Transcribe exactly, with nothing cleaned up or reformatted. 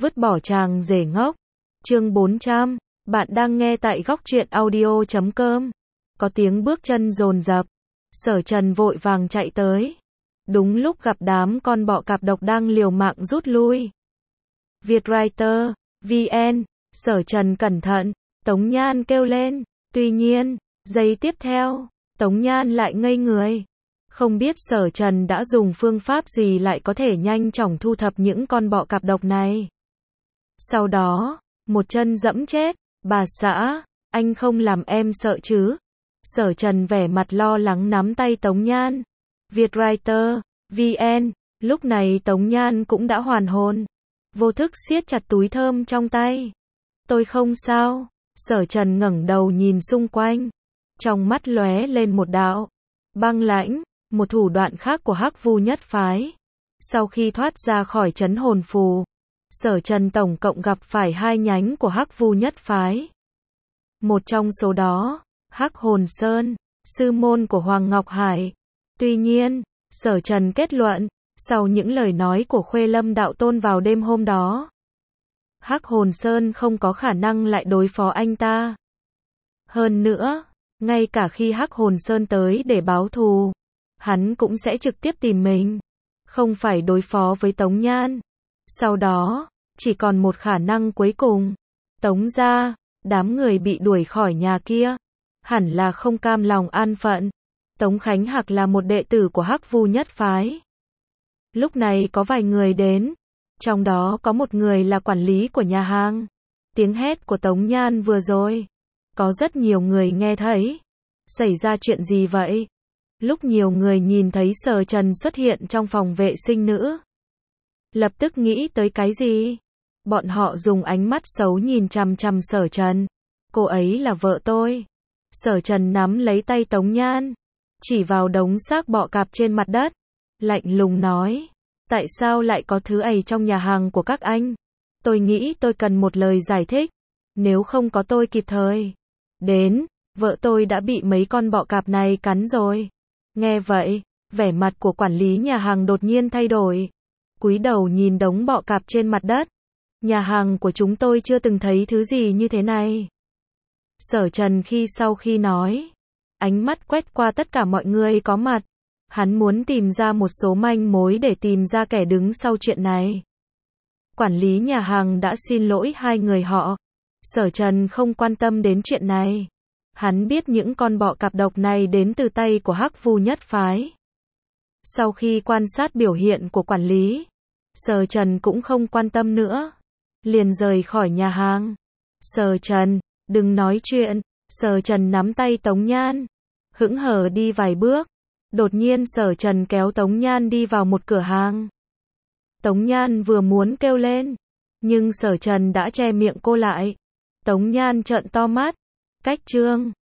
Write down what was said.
vứt bỏ chàng rể ngốc. Chương bốn trăm, bạn đang nghe tại góc truyện audio chấm com. Có tiếng bước chân dồn dập. Sở Trần vội vàng chạy tới. Đúng lúc gặp đám con bọ cạp độc đang liều mạng rút lui. Vietwriter, vê en, Sở Trần cẩn thận, Tống Nhan kêu lên. Tuy nhiên, giây tiếp theo, Tống Nhan lại ngây người. Không biết Sở Trần đã dùng phương pháp gì lại có thể nhanh chóng thu thập những con bọ cạp độc này. Sau đó, một chân dẫm chết. Bà xã, anh không làm em sợ chứ? Sở Trần vẻ mặt lo lắng nắm tay Tống Nhan. Vietwriter, vê en, lúc này Tống Nhan cũng đã hoàn hồn. Vô thức siết chặt túi thơm trong tay. Tôi không sao. Sở Trần ngẩng đầu nhìn xung quanh. Trong mắt lóe lên một đạo băng lãnh, một thủ đoạn khác của Hắc Vu nhất phái. Sau khi thoát ra khỏi trấn hồn phù, Sở Trần tổng cộng gặp phải hai nhánh của Hắc Vu nhất phái. Một trong số đó, Hắc Hồn Sơn, sư môn của Hoàng Ngọc Hải. Tuy nhiên, Sở Trần kết luận, sau những lời nói của Khuê Lâm đạo tôn vào đêm hôm đó, Hắc Hồn Sơn không có khả năng lại đối phó anh ta. Hơn nữa, ngay cả khi Hắc Hồn Sơn tới để báo thù, hắn cũng sẽ trực tiếp tìm mình, không phải đối phó với Tống Nhan. Sau đó, chỉ còn một khả năng cuối cùng. Tống gia, đám người bị đuổi khỏi nhà kia, hẳn là không cam lòng an phận. Tống Khánh Hạc là một đệ tử của Hắc Vu nhất phái. Lúc này có vài người đến, trong đó có một người là quản lý của nhà hàng. Tiếng hét của Tống Nhan vừa rồi, có rất nhiều người nghe thấy. Xảy ra chuyện gì vậy? Lúc nhiều người nhìn thấy Sở Trần xuất hiện trong phòng vệ sinh nữ, lập tức nghĩ tới cái gì? Bọn họ dùng ánh mắt xấu nhìn chằm chằm Sở Trần. Cô ấy là vợ tôi. Sở Trần nắm lấy tay Tống Nhan, chỉ vào đống xác bọ cạp trên mặt đất, lạnh lùng nói, tại sao lại có thứ ấy trong nhà hàng của các anh? Tôi nghĩ tôi cần một lời giải thích, nếu không có tôi kịp thời đến, vợ tôi đã bị mấy con bọ cạp này cắn rồi. Nghe vậy, vẻ mặt của quản lý nhà hàng đột nhiên thay đổi, cúi đầu nhìn đống bọ cạp trên mặt đất. Nhà hàng của chúng tôi chưa từng thấy thứ gì như thế này. Sở Trần khi sau khi nói, ánh mắt quét qua tất cả mọi người có mặt. Hắn muốn tìm ra một số manh mối để tìm ra kẻ đứng sau chuyện này. Quản lý nhà hàng đã xin lỗi hai người họ. Sở Trần không quan tâm đến chuyện này. Hắn biết những con bọ cạp độc này đến từ tay của Hắc Vu nhất phái. Sau khi quan sát biểu hiện của quản lý, Sở Trần cũng không quan tâm nữa, liền rời khỏi nhà hàng. Sở Trần, đừng nói chuyện. Sở Trần nắm tay Tống Nhan, hững hờ đi vài bước. Đột nhiên Sở Trần kéo Tống Nhan đi vào một cửa hàng. Tống Nhan vừa muốn kêu lên, nhưng Sở Trần đã che miệng cô lại. Tống Nhan trợn to mắt. Cách chương